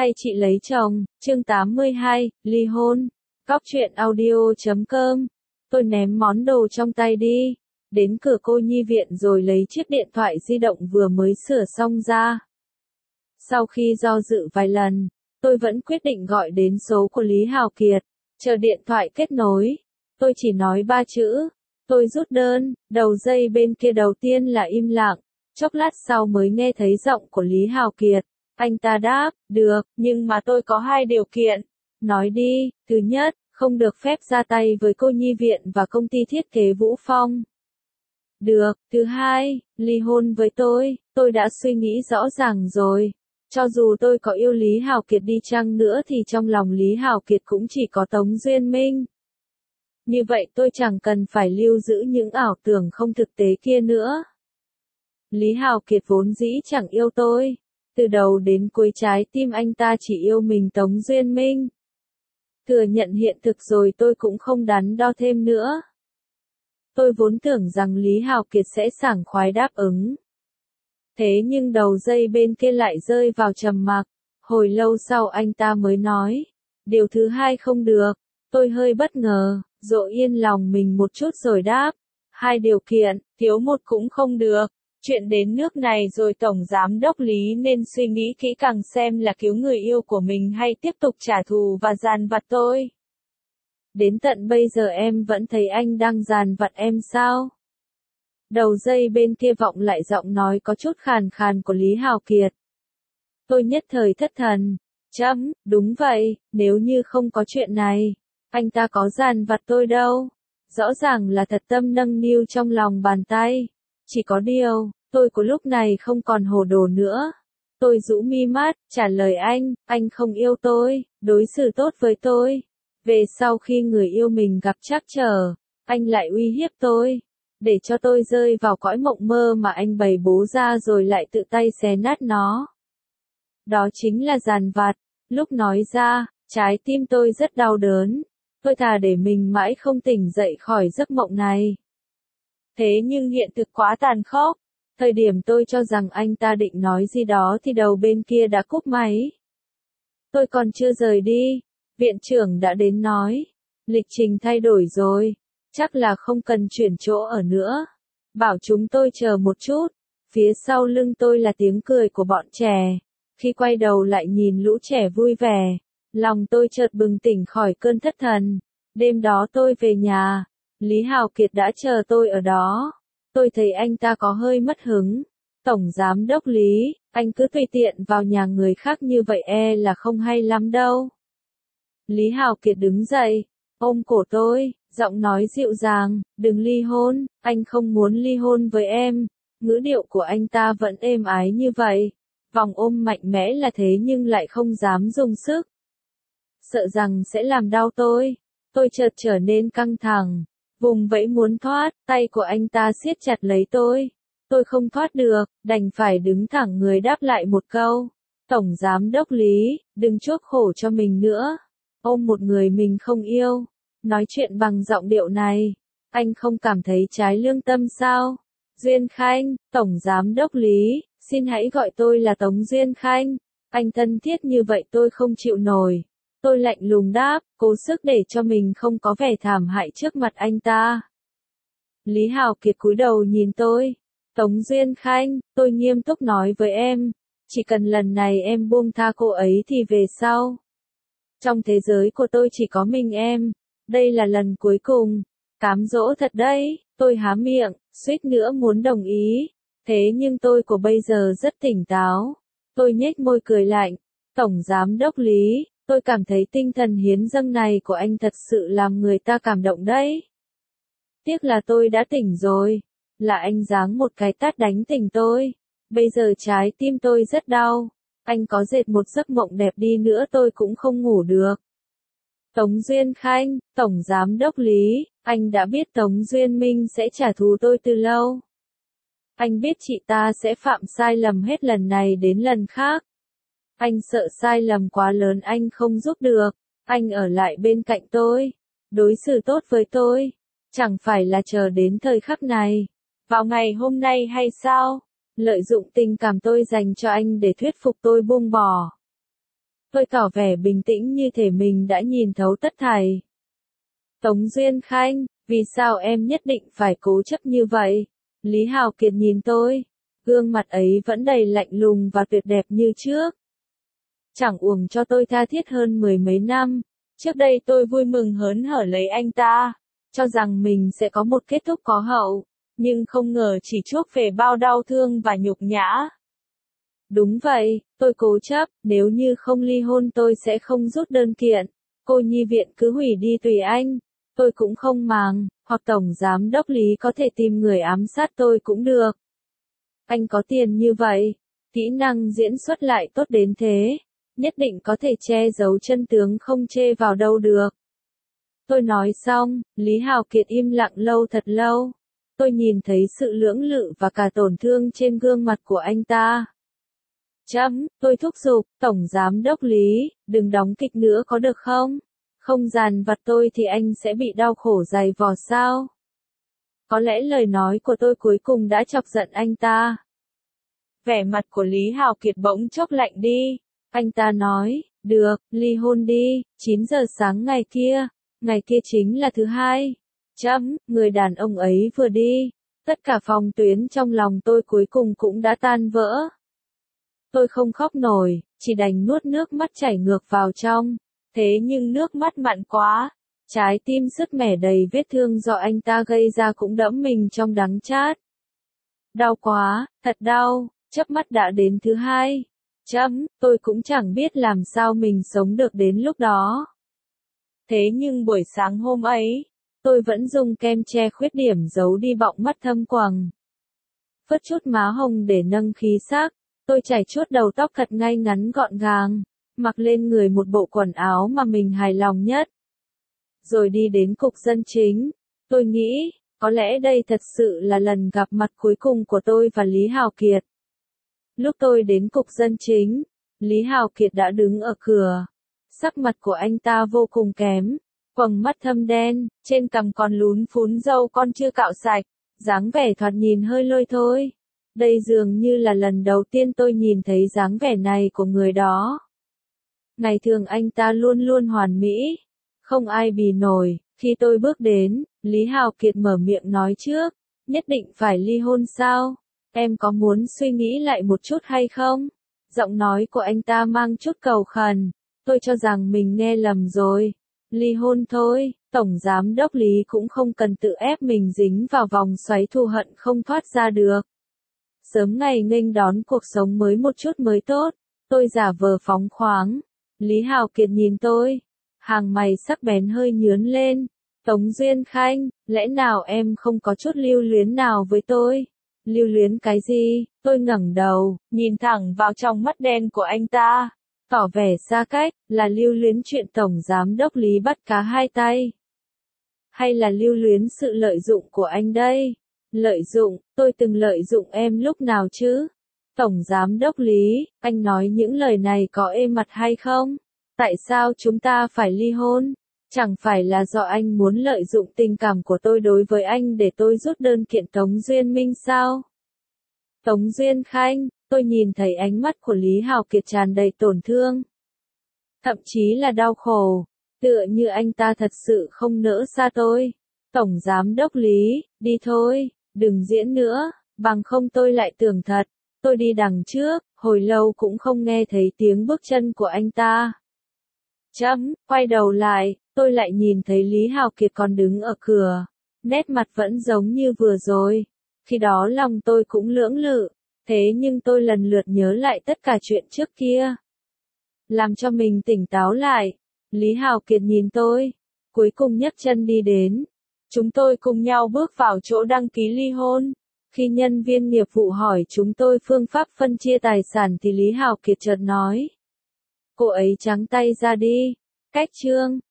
hay chị lấy chồng, chương 82, ly hôn. Cóc truyện audio.com. Tôi ném món đồ trong tay đi, đến cửa cô nhi viện rồi lấy chiếc điện thoại di động vừa mới sửa xong ra. Sau khi do dự vài lần, tôi vẫn quyết định gọi đến số của Lý Hào Kiệt, chờ điện thoại kết nối. Tôi chỉ nói 3 chữ, tôi rút đơn, đầu dây bên kia đầu tiên là im lặng, chốc lát sau mới nghe thấy giọng của Lý Hào Kiệt. Anh ta đáp, được, nhưng mà tôi có 2 điều kiện. Nói đi, thứ nhất, không được phép ra tay với cô nhi viện và công ty thiết kế Vũ Phong. Được, thứ hai, ly hôn với tôi đã suy nghĩ rõ ràng rồi. Cho dù tôi có yêu Lý Hào Kiệt đi chăng nữa thì trong lòng Lý Hào Kiệt cũng chỉ có Tống Duyên Minh. Như vậy tôi chẳng cần phải lưu giữ những ảo tưởng không thực tế kia nữa. Lý Hào Kiệt vốn dĩ chẳng yêu tôi. Từ đầu đến cuối trái tim anh ta chỉ yêu mình Tống Duyên Minh. Thừa nhận hiện thực rồi tôi cũng không đắn đo thêm nữa. Tôi vốn tưởng rằng Lý Hào Kiệt sẽ sảng khoái đáp ứng. Thế nhưng đầu dây bên kia lại rơi vào trầm mặc. Hồi lâu sau anh ta mới nói. Điều thứ hai không được. Tôi hơi bất ngờ, dỗ yên lòng mình một chút rồi đáp. 2 điều kiện, thiếu một cũng không được. Chuyện đến nước này rồi Tổng Giám đốc Lý nên suy nghĩ kỹ càng xem là cứu người yêu của mình hay tiếp tục trả thù và dằn vặt tôi. Đến tận bây giờ em vẫn thấy anh đang dằn vặt em sao? Đầu dây bên kia vọng lại giọng nói có chút khàn khàn của Lý Hào Kiệt. Tôi nhất thời thất thần. Đúng vậy, nếu như không có chuyện này, anh ta có dằn vặt tôi đâu. Rõ ràng là thật tâm nâng niu trong lòng bàn tay. Chỉ có điều, tôi của lúc này không còn hồ đồ nữa. Tôi rũ mi mắt, trả lời anh không yêu tôi, đối xử tốt với tôi. Về sau khi người yêu mình gặp trắc trở, anh lại uy hiếp tôi, để cho tôi rơi vào cõi mộng mơ mà anh bày bố ra rồi lại tự tay xé nát nó. Đó chính là dằn vặt. Lúc nói ra, trái tim tôi rất đau đớn. Tôi thà để mình mãi không tỉnh dậy khỏi giấc mộng này. Thế nhưng hiện thực quá tàn khốc. Thời điểm tôi cho rằng anh ta định nói gì đó thì đầu bên kia đã cúp máy. Tôi còn chưa rời đi, viện trưởng đã đến nói. Lịch trình thay đổi rồi, chắc là không cần chuyển chỗ ở nữa. Bảo chúng tôi chờ một chút. Phía sau lưng tôi là tiếng cười của bọn trẻ. Khi quay đầu lại nhìn lũ trẻ vui vẻ, lòng tôi chợt bừng tỉnh khỏi cơn thất thần. Đêm đó tôi về nhà. Lý Hào Kiệt đã chờ tôi ở đó. Tôi thấy anh ta có hơi mất hứng. Tổng Giám đốc Lý, anh cứ tùy tiện vào nhà người khác như vậy là không hay lắm đâu. Lý Hào Kiệt đứng dậy, ôm cổ tôi, giọng nói dịu dàng, đừng ly hôn, anh không muốn ly hôn với em. Ngữ điệu của anh ta vẫn êm ái như vậy. Vòng ôm mạnh mẽ là thế nhưng lại không dám dùng sức. Sợ rằng sẽ làm đau tôi chợt trở nên căng thẳng. Vùng vẫy muốn thoát, tay của anh ta siết chặt lấy tôi. Tôi không thoát được, đành phải đứng thẳng người đáp lại một câu. Tổng Giám đốc Lý, đừng chuốc khổ cho mình nữa. Ôm một người mình không yêu. Nói chuyện bằng giọng điệu này. Anh không cảm thấy trái lương tâm sao? Duyên Khanh, Tổng Giám đốc Lý, xin hãy gọi tôi là Tống Duyên Khanh. Anh thân thiết như vậy tôi không chịu nổi. Tôi lạnh lùng đáp, cố sức để cho mình không có vẻ thảm hại trước mặt anh ta. Lý Hào Kiệt cúi đầu nhìn tôi. Tống Duyên Khanh, tôi nghiêm túc nói với em. Chỉ cần lần này em buông tha cô ấy thì về sau. Trong thế giới của tôi chỉ có mình em. Đây là lần cuối cùng. Cám dỗ thật đấy. Tôi há miệng, suýt nữa muốn đồng ý. Thế nhưng tôi của bây giờ rất tỉnh táo. Tôi nhếch môi cười lạnh. Tổng Giám đốc Lý, tôi cảm thấy tinh thần hiến dâng này của anh thật sự làm người ta cảm động đấy. Tiếc là tôi đã tỉnh rồi. Là anh giáng một cái tát đánh tỉnh tôi. Bây giờ trái tim tôi rất đau. Anh có dệt một giấc mộng đẹp đi nữa tôi cũng không ngủ được. Tống Duyên Khanh, Tổng Giám đốc Lý, anh đã biết Tống Duyên Minh sẽ trả thù tôi từ lâu. Anh biết chị ta sẽ phạm sai lầm hết lần này đến lần khác. Anh sợ sai lầm quá lớn anh không giúp được. Anh ở lại bên cạnh tôi, đối xử tốt với tôi. Chẳng phải là chờ đến thời khắc này, vào ngày hôm nay hay sao? Lợi dụng tình cảm tôi dành cho anh để thuyết phục tôi buông bỏ. Tôi tỏ vẻ bình tĩnh như thể mình đã nhìn thấu tất thảy. Tống Duyên Khanh, vì sao em nhất định phải cố chấp như vậy? Lý Hào Kiệt nhìn tôi, gương mặt ấy vẫn đầy lạnh lùng và tuyệt đẹp như trước. Chẳng uổng cho tôi tha thiết hơn mười mấy năm. Trước đây tôi vui mừng hớn hở lấy anh ta, cho rằng mình sẽ có một kết thúc có hậu, nhưng không ngờ chỉ chuốc về bao đau thương và nhục nhã. Đúng vậy, tôi cố chấp, nếu như không ly hôn tôi sẽ không rút đơn kiện. Cô nhi viện cứ hủy đi tùy anh. Tôi cũng không màng, hoặc Tổng Giám đốc Lý có thể tìm người ám sát tôi cũng được. Anh có tiền như vậy, kỹ năng diễn xuất lại tốt đến thế, nhất định có thể che giấu chân tướng không chê vào đâu được. Tôi nói xong, Lý Hào Kiệt im lặng lâu thật lâu. Tôi nhìn thấy sự lưỡng lự và cả tổn thương trên gương mặt của anh ta. Tôi thúc giục, Tổng Giám đốc Lý, đừng đóng kịch nữa có được không? Không dằn vặt tôi thì anh sẽ bị đau khổ dày vò sao? Có lẽ lời nói của tôi cuối cùng đã chọc giận anh ta. Vẻ mặt của Lý Hào Kiệt bỗng chốc lạnh đi. Anh ta nói, được, ly hôn đi, 9 giờ sáng ngày kia chính là thứ hai. Người đàn ông ấy vừa đi, tất cả phòng tuyến trong lòng tôi cuối cùng cũng đã tan vỡ. Tôi không khóc nổi, chỉ đành nuốt nước mắt chảy ngược vào trong. Thế nhưng nước mắt mặn quá, trái tim sứt mẻ đầy vết thương do anh ta gây ra cũng đẫm mình trong đắng chát. Đau quá, thật đau, chớp mắt đã đến thứ hai. Tôi cũng chẳng biết làm sao mình sống được đến lúc đó. Thế nhưng buổi sáng hôm ấy, tôi vẫn dùng kem che khuyết điểm giấu đi bọng mắt thâm quầng. Phớt chút má hồng để nâng khí sắc, tôi chải chuốt đầu tóc thật ngay ngắn gọn gàng, mặc lên người một bộ quần áo mà mình hài lòng nhất. Rồi đi đến cục dân chính, tôi nghĩ, có lẽ đây thật sự là lần gặp mặt cuối cùng của tôi và Lý Hào Kiệt. Lúc tôi đến cục dân chính, Lý Hào Kiệt đã đứng ở cửa. Sắc mặt của anh ta vô cùng kém, quầng mắt thâm đen, trên cằm còn lún phún râu con chưa cạo sạch, dáng vẻ thoạt nhìn hơi lôi thôi. Đây dường như là lần đầu tiên tôi nhìn thấy dáng vẻ này của người đó. Ngày thường anh ta luôn luôn hoàn mỹ, không ai bì nổi. Khi tôi bước đến, Lý Hào Kiệt mở miệng nói trước, nhất định phải ly hôn sao? Em có muốn suy nghĩ lại một chút hay không? Giọng nói của anh ta mang chút cầu khẩn, tôi cho rằng mình nghe lầm rồi. Ly hôn thôi, Tổng Giám đốc Lý cũng không cần tự ép mình dính vào vòng xoáy thù hận không thoát ra được. Sớm ngày nghênh đón cuộc sống mới một chút mới tốt, tôi giả vờ phóng khoáng. Lý Hào Kiệt nhìn tôi, hàng mày sắc bén hơi nhướn lên. Tống Duyên Khanh, lẽ nào em không có chút lưu luyến nào với tôi? Lưu luyến cái gì? Tôi ngẩng đầu, nhìn thẳng vào trong mắt đen của anh ta, tỏ vẻ xa cách, là lưu luyến chuyện Tổng Giám đốc Lý bắt cá hai tay? Hay là lưu luyến sự lợi dụng của anh đây? Lợi dụng, tôi từng lợi dụng em lúc nào chứ? Tổng Giám đốc Lý, anh nói những lời này có êm mặt hay không? Tại sao chúng ta phải ly hôn? Chẳng phải là do anh muốn lợi dụng tình cảm của tôi đối với anh để tôi rút đơn kiện Tống Duyên Minh sao? Tống Duyên Khanh, tôi nhìn thấy ánh mắt của Lý Hào Kiệt tràn đầy tổn thương. Thậm chí là đau khổ, tựa như anh ta thật sự không nỡ xa tôi. Tổng Giám đốc Lý, đi thôi, đừng diễn nữa, bằng không tôi lại tưởng thật. Tôi đi đằng trước, hồi lâu cũng không nghe thấy tiếng bước chân của anh ta. Quay đầu lại, tôi lại nhìn thấy Lý Hào Kiệt còn đứng ở cửa. Nét mặt vẫn giống như vừa rồi. Khi đó lòng tôi cũng lưỡng lự, thế nhưng tôi lần lượt nhớ lại tất cả chuyện trước kia. Làm cho mình tỉnh táo lại, Lý Hào Kiệt nhìn tôi, cuối cùng nhấc chân đi đến. Chúng tôi cùng nhau bước vào chỗ đăng ký ly hôn. Khi nhân viên nghiệp vụ hỏi chúng tôi phương pháp phân chia tài sản thì Lý Hào Kiệt chợt nói. Cô ấy trắng tay ra đi. Cách chương.